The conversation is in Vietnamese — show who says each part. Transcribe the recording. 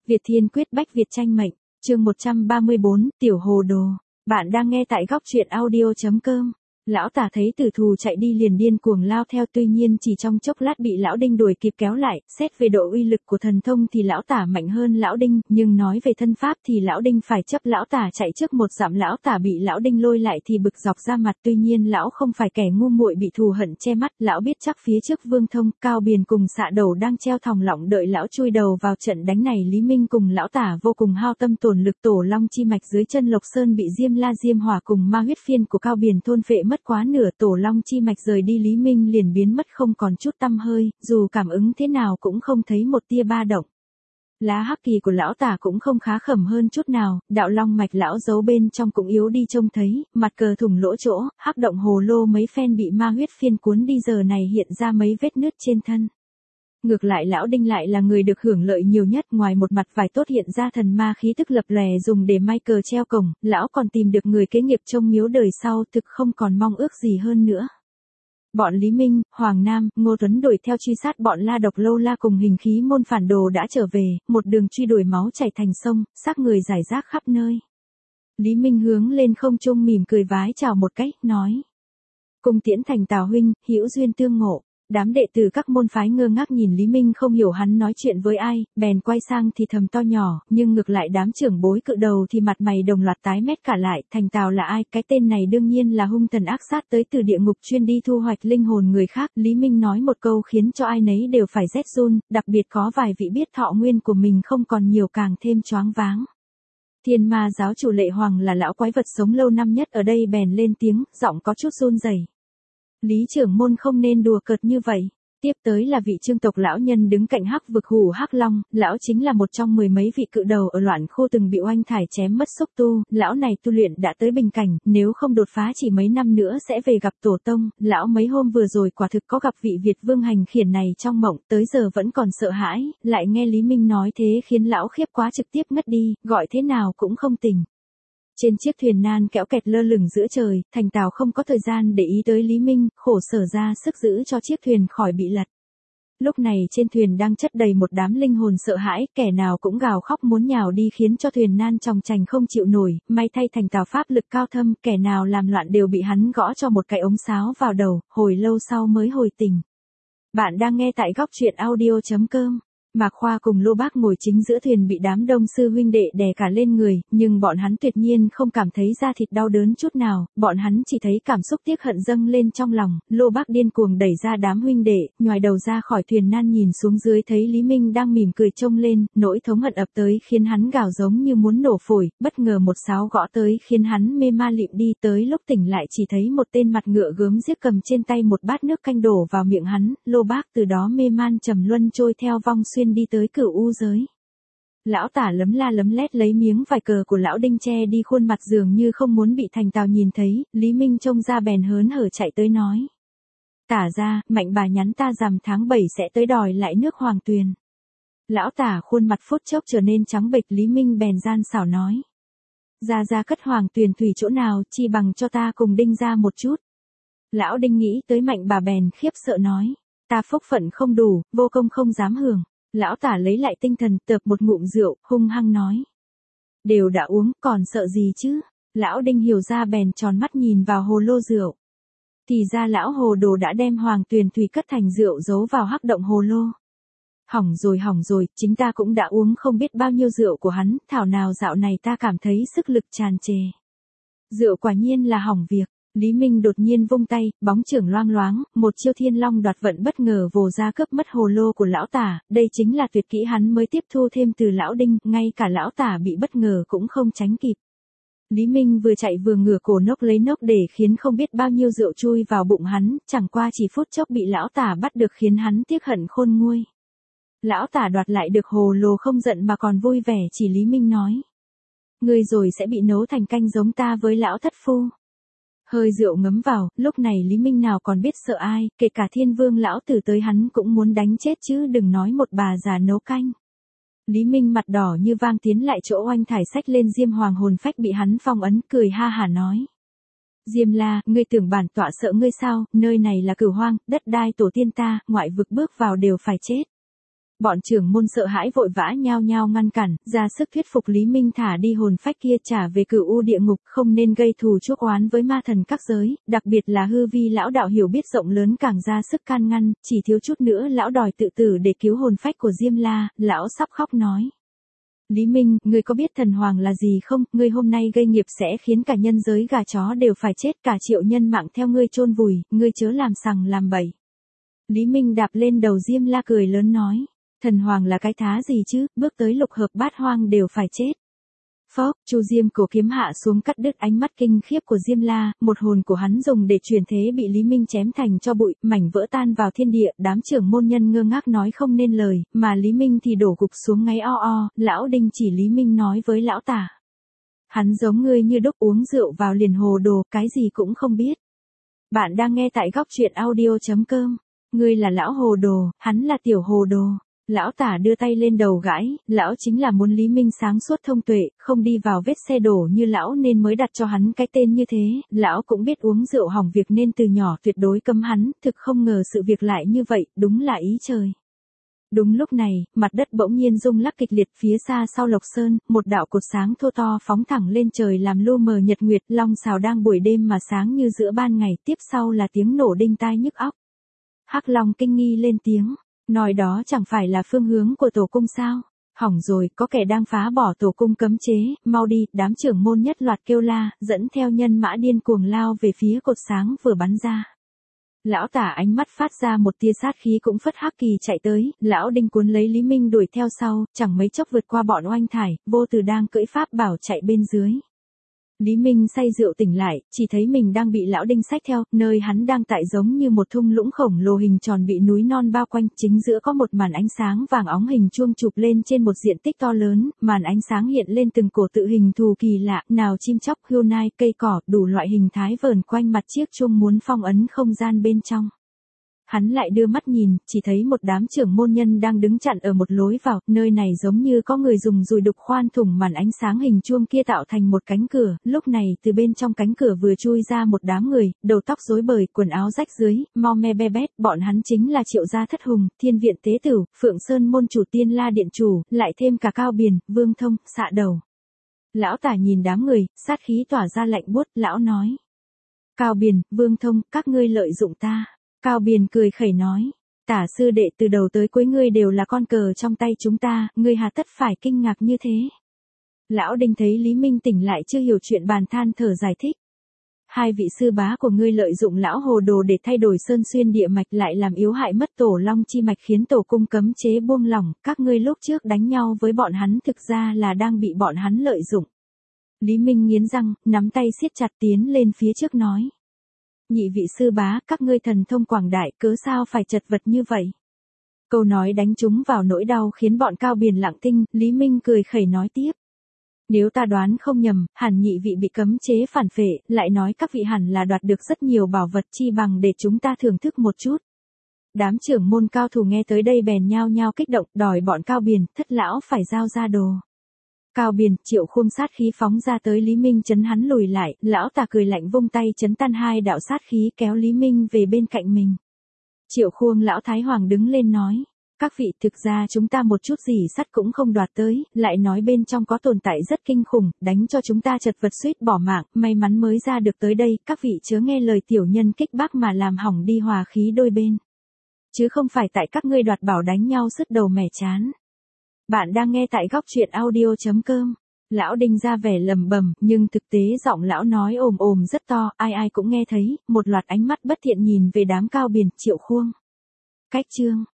Speaker 1: Việt Thiên Quyết Bách Việt Tranh Mệnh, chương 134, Tiểu Hồ Đồ. Bạn đang nghe tại góc truyện audio.com. Lão Tả thấy Tử Thù chạy đi liền điên cuồng lao theo, tuy nhiên chỉ trong chốc lát bị Lão Đinh đuổi kịp kéo lại. Xét về độ uy lực của thần thông thì Lão Tả mạnh hơn Lão Đinh, nhưng nói về thân pháp thì Lão Đinh phải chấp Lão Tả chạy trước một dặm. Lão Tả bị Lão Đinh lôi lại thì bực dọc ra mặt, tuy nhiên Lão không phải kẻ ngu muội bị thù hận che mắt. Lão biết chắc phía trước Vương Thông, Cao Biền cùng Xạ Đầu đang treo thòng lọng đợi Lão chui đầu vào trận đánh này. Lý Minh cùng Lão Tả vô cùng hao tâm tổn lực, Tổ Long chi mạch dưới chân Lộc Sơn bị Diêm La Diêm Hỏa cùng ma huyết phiên của Cao Biền thôn phệ mất quá nửa. Tổ Long chi mạch rời đi, Lý Minh liền biến mất không còn chút tăm hơi, dù cảm ứng thế nào cũng không thấy một tia ba động. Lá hắc kỳ của Lão Tả cũng không khá khẩm hơn chút nào, đạo long mạch Lão giấu bên trong cũng yếu đi trông thấy, mặt cờ thủng lỗ chỗ, hắc động hồ lô mấy phen bị ma huyết phiên cuốn đi, giờ này hiện ra mấy vết nứt trên thân. Ngược lại Lão Đinh lại là người được hưởng lợi nhiều nhất, ngoài một mặt vải tốt hiện ra thần ma khí tức lập lòe dùng để may cờ treo cổng, Lão còn tìm được người kế nghiệp trông miếu đời sau, thực không còn mong ước gì hơn nữa. Bọn Lý Minh, Hoàng Nam, Ngô Tuấn đuổi theo truy sát bọn La Độc Lâu La cùng hình khí môn phản đồ đã trở về, một đường truy đuổi máu chảy thành sông, xác người rải rác khắp nơi. Lý Minh hướng lên không trung mỉm cười vái chào một cách, nói: "Cung tiễn thành Tào huynh, hữu duyên tương ngộ." Đám đệ tử các môn phái ngơ ngác nhìn Lý Minh không hiểu hắn nói chuyện với ai, bèn quay sang thì thầm to nhỏ, nhưng ngược lại đám trưởng bối cự đầu thì mặt mày đồng loạt tái mét cả lại. Thành Tào là ai? Cái tên này đương nhiên là hung thần ác sát tới từ địa ngục chuyên đi thu hoạch linh hồn người khác. Lý Minh nói một câu khiến cho ai nấy đều phải rét run, đặc biệt có vài vị biết thọ nguyên của mình không còn nhiều càng thêm choáng váng. Thiên Ma giáo chủ Lệ Hoàng là lão quái vật sống lâu năm nhất ở đây bèn lên tiếng, giọng có chút run rẩy: "Lý trưởng môn không nên đùa cợt như vậy." Tiếp tới là vị Trương tộc lão nhân đứng cạnh Hắc Vực Hủ Hắc Long, lão chính là một trong mười mấy vị cự đầu ở Loạn Khô từng bị oanh thải chém mất xúc tu, lão này tu luyện đã tới bình cảnh, nếu không đột phá chỉ mấy năm nữa sẽ về gặp tổ tông. Lão mấy hôm vừa rồi quả thực có gặp vị Việt Vương hành khiển này trong mộng, tới giờ vẫn còn sợ hãi, lại nghe Lý Minh nói thế khiến lão khiếp quá trực tiếp ngất đi, gọi thế nào cũng không tỉnh. Trên chiếc thuyền nan kéo kẹt lơ lửng giữa trời, Thành Tào không có thời gian để ý tới Lý Minh, khổ sở ra sức giữ cho chiếc thuyền khỏi bị lật. Lúc này trên thuyền đang chất đầy một đám linh hồn sợ hãi, kẻ nào cũng gào khóc muốn nhào đi khiến cho thuyền nan chòng chành không chịu nổi. May thay Thành Tào pháp lực cao thâm, kẻ nào làm loạn đều bị hắn gõ cho một cái ống sáo vào đầu, hồi lâu sau mới hồi tỉnh. Bạn đang nghe tại góc truyện audio.com. Mạc Khoa cùng Lô Bác ngồi chính giữa thuyền bị đám đông sư huynh đệ đè cả lên người, nhưng bọn hắn tuyệt nhiên không cảm thấy da thịt đau đớn chút nào, bọn hắn chỉ thấy cảm xúc tiếc hận dâng lên trong lòng. Lô Bác điên cuồng đẩy ra đám huynh đệ, nhoài đầu ra khỏi thuyền nan nhìn xuống dưới thấy Lý Minh đang mỉm cười trông lên, nỗi thống hận ập tới khiến hắn gào giống như muốn nổ phổi, bất ngờ một sáo gõ tới khiến hắn mê ma lịm đi. Tới lúc tỉnh lại chỉ thấy một tên mặt ngựa gớm ghiếc cầm trên tay một bát nước canh đổ vào miệng hắn. Lô Bác từ đó mê man trầm luân trôi theo vong xuyên đi tới Cửu U giới. Lão Tả lấm la lấm lét lấy miếng vải cờ của Lão Đinh che đi khuôn mặt dường như không muốn bị Thành Tào nhìn thấy. Lý Minh trông ra bèn hớn hở chạy tới nói: "Tả ra, Mạnh bà nhắn ta rằm tháng 7 sẽ tới đòi lại nước Hoàng Tuyền." Lão Tả khuôn mặt phút chốc trở nên trắng bệch. Lý Minh bèn gian xảo nói: Ra cất Hoàng Tuyền thủy chỗ nào, chi bằng cho ta cùng Đinh ra một chút." Lão Đinh nghĩ tới Mạnh bà bèn khiếp sợ nói: "Ta phúc phận không đủ, vô công không dám hưởng." Lão Tả lấy lại tinh thần, tợp một ngụm rượu, hung hăng nói: "Đều đã uống, còn sợ gì chứ?" Lão Đinh hiểu ra bèn tròn mắt nhìn vào hồ lô rượu. Thì ra lão hồ đồ đã đem Hoàng Tuyền thủy cất thành rượu giấu vào hắc động hồ lô. Hỏng rồi, chính ta cũng đã uống không biết bao nhiêu rượu của hắn, thảo nào dạo này ta cảm thấy sức lực tràn trề. Rượu quả nhiên là hỏng việc. Lý Minh đột nhiên vung tay, bóng chưởng loang loáng, một chiêu thiên long đoạt vận bất ngờ vồ ra cướp mất hồ lô của Lão Tả, đây chính là tuyệt kỹ hắn mới tiếp thu thêm từ Lão Đinh, ngay cả Lão Tả bị bất ngờ cũng không tránh kịp. Lý Minh vừa chạy vừa ngửa cổ nốc lấy nốc để khiến không biết bao nhiêu rượu chui vào bụng hắn, chẳng qua chỉ phút chốc bị Lão Tả bắt được khiến hắn tiếc hận khôn nguôi. Lão Tả đoạt lại được hồ lô không giận mà còn vui vẻ, chỉ Lý Minh nói: "Ngươi rồi sẽ bị nấu thành canh giống ta với lão thất phu." Hơi rượu ngấm vào, lúc này Lý Minh nào còn biết sợ ai, kể cả Thiên Vương lão tử tới hắn cũng muốn đánh chết chứ đừng nói một bà già nấu canh. Lý Minh mặt đỏ như vang tiến lại chỗ oanh thải sách lên Diêm Hoàng hồn phách bị hắn phong ấn, cười ha hả nói: "Diêm La, ngươi tưởng bản tọa sợ ngươi sao, nơi này là Cửu Hoang, đất đai tổ tiên ta, ngoại vực bước vào đều phải chết." Bọn trưởng môn sợ hãi vội vã nhao nhao ngăn cản, ra sức thuyết phục Lý Minh thả đi hồn phách kia trả về Cửu U địa ngục, không nên gây thù chuốc oán với ma thần các giới, đặc biệt là Hư Vi lão đạo hiểu biết rộng lớn càng ra sức can ngăn, chỉ thiếu chút nữa lão đòi tự tử để cứu hồn phách của Diêm La, lão sắp khóc nói. Lý Minh, ngươi có biết thần hoàng là gì không, ngươi hôm nay gây nghiệp sẽ khiến cả nhân giới gà chó đều phải chết, cả triệu nhân mạng theo ngươi chôn vùi, ngươi chớ làm sằng làm bậy. Lý Minh đạp lên đầu Diêm La cười lớn nói. Thần hoàng là cái thá gì chứ, bước tới lục hợp bát hoang đều phải chết. Phốc, Chu Diêm cổ kiếm hạ xuống cắt đứt ánh mắt kinh khiếp của Diêm La, một hồn của hắn dùng để truyền thế bị Lý Minh chém thành cho bụi, mảnh vỡ tan vào thiên địa, đám trưởng môn nhân ngơ ngác nói không nên lời, mà Lý Minh thì đổ gục xuống ngáy o o, lão Đinh chỉ Lý Minh nói với lão Tả. Hắn giống ngươi như đúc uống rượu vào liền hồ đồ, cái gì cũng không biết. Bạn đang nghe tại góc truyện audio.com, ngươi là lão hồ đồ, hắn là tiểu hồ đồ. Lão Tả đưa tay lên đầu gãi, lão chính là muốn Lý Minh sáng suốt thông tuệ, không đi vào vết xe đổ như lão nên mới đặt cho hắn cái tên như thế, lão cũng biết uống rượu hỏng việc nên từ nhỏ tuyệt đối cấm hắn, thực không ngờ sự việc lại như vậy, đúng là ý trời. Đúng lúc này, mặt đất bỗng nhiên rung lắc kịch liệt, phía xa sau Lộc Sơn, một đạo cột sáng thô to phóng thẳng lên trời làm lu mờ nhật nguyệt, long xào đang buổi đêm mà sáng như giữa ban ngày, tiếp sau là tiếng nổ đinh tai nhức óc. Hắc Long kinh nghi lên tiếng. Nói đó chẳng phải là phương hướng của tổ cung sao? Hỏng rồi, có kẻ đang phá bỏ tổ cung cấm chế, mau đi, đám trưởng môn nhất loạt kêu la, dẫn theo nhân mã điên cuồng lao về phía cột sáng vừa bắn ra. Lão Tả ánh mắt phát ra một tia sát khí cũng phất hắc kỳ chạy tới, lão Đinh cuốn lấy Lý Minh đuổi theo sau, chẳng mấy chốc vượt qua bọn oanh thải, vô từ đang cưỡi pháp bảo chạy bên dưới. Lý Minh say rượu tỉnh lại, chỉ thấy mình đang bị lão Đinh xách theo, nơi hắn đang tại giống như một thung lũng khổng lồ hình tròn bị núi non bao quanh, chính giữa có một màn ánh sáng vàng óng hình chuông chụp lên trên một diện tích to lớn, màn ánh sáng hiện lên từng cổ tự hình thù kỳ lạ, nào chim chóc, hươu nai, cây cỏ, đủ loại hình thái vờn quanh mặt chiếc chuông muốn phong ấn không gian bên trong. Hắn lại đưa mắt nhìn, chỉ thấy một đám trưởng môn nhân đang đứng chặn ở một lối vào, nơi này giống như có người dùng dùi đục khoan thủng màn ánh sáng hình chuông kia tạo thành một cánh cửa, lúc này từ bên trong cánh cửa vừa chui ra một đám người, đầu tóc rối bời, quần áo rách rưới, mau me be bét, bọn hắn chính là Triệu gia thất hùng, Thiên viện tế tử, Phượng Sơn môn chủ, Tiên La điện chủ, lại thêm cả Cao Biền, Vương Thông, Xạ Đầu. Lão Tả nhìn đám người, sát khí tỏa ra lạnh buốt, lão nói. Cao Biền, Vương Thông, các ngươi lợi dụng ta. Cao Biền cười khẩy nói, Tả sư đệ từ đầu tới cuối ngươi đều là con cờ trong tay chúng ta, ngươi hà tất phải kinh ngạc như thế. Lão Đinh thấy Lý Minh tỉnh lại chưa hiểu chuyện bàn than thở giải thích. Hai vị sư bá của ngươi lợi dụng lão hồ đồ để thay đổi sơn xuyên địa mạch lại làm yếu hại mất tổ long chi mạch khiến tổ cung cấm chế buông lỏng, các ngươi lúc trước đánh nhau với bọn hắn thực ra là đang bị bọn hắn lợi dụng. Lý Minh nghiến răng, nắm tay siết chặt tiến lên phía trước nói. Nhị vị sư bá, các ngươi thần thông quảng đại, cớ sao phải chật vật như vậy? Câu nói đánh trúng vào nỗi đau khiến bọn Cao Biền lặng thinh, Lý Minh cười khẩy nói tiếp. Nếu ta đoán không nhầm, hẳn nhị vị bị cấm chế phản phệ, lại nói các vị hẳn là đoạt được rất nhiều bảo vật chi bằng để chúng ta thưởng thức một chút. Đám trưởng môn cao thủ nghe tới đây bèn nhao nhao kích động, đòi bọn Cao Biền, thất lão phải giao ra đồ. Cao Biền, Triệu Khuông sát khí phóng ra tới Lý Minh chấn hắn lùi lại, lão Tả cười lạnh vung tay chấn tan hai đạo sát khí kéo Lý Minh về bên cạnh mình. Triệu Khuông lão Thái Hoàng đứng lên nói, các vị thực ra chúng ta một chút gì sắt cũng không đoạt tới, lại nói bên trong có tồn tại rất kinh khủng, đánh cho chúng ta chật vật suýt bỏ mạng, may mắn mới ra được tới đây, các vị chớ nghe lời tiểu nhân kích bác mà làm hỏng đi hòa khí đôi bên. Chứ không phải tại các ngươi đoạt bảo đánh nhau sứt đầu mẻ chán. Bạn đang nghe tại góc truyện audio.com. Lão Đinh ra vẻ lầm bầm, nhưng thực tế giọng lão nói ồm ồm rất to, ai ai cũng nghe thấy, một loạt ánh mắt bất thiện nhìn về đám Cao Biền, Triệu Khuông. Cách chương